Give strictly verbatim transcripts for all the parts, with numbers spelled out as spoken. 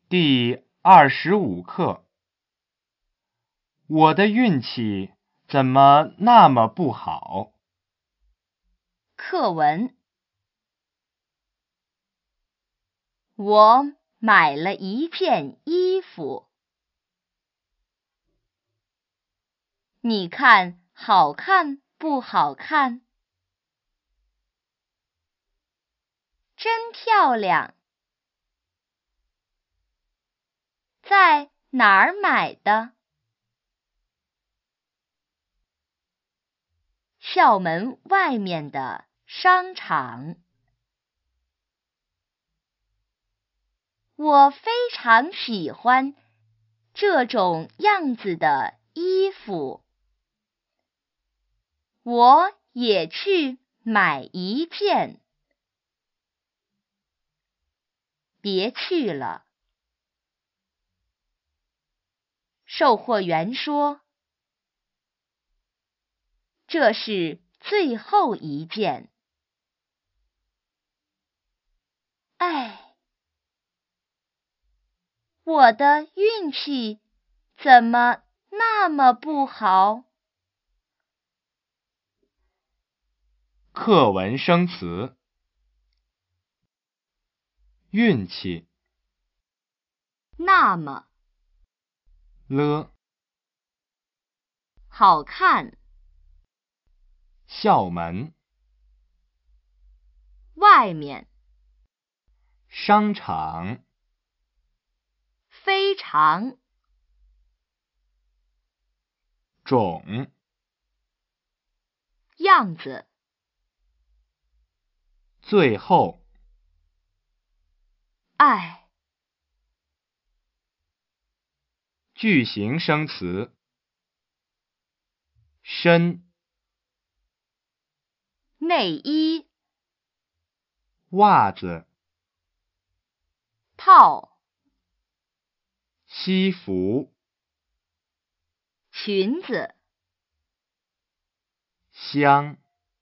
第二十五课。我的运气怎么那么不好？ 课文：我买了一件衣服，你看好看不好看？真漂亮！在哪儿买的？校门外面的商场。我非常喜欢这种样子的衣服，我也去买一件。别去了。售货员说，这是最后一件。唉，我的运气怎么那么不好？ 课文生词：运气， 那么， 了， 好看， 校门， 外面， 商场， 非常， 种， 样子， 最后， 唉， 句型生词：深， 内衣， 袜子， 套， 西服， 裙子， 香，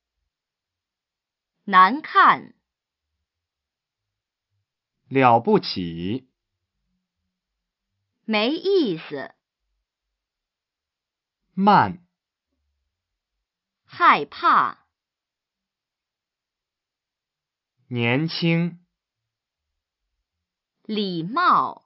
难看， 了不起， 没意思， 慢， 害怕， 年轻。 礼貌。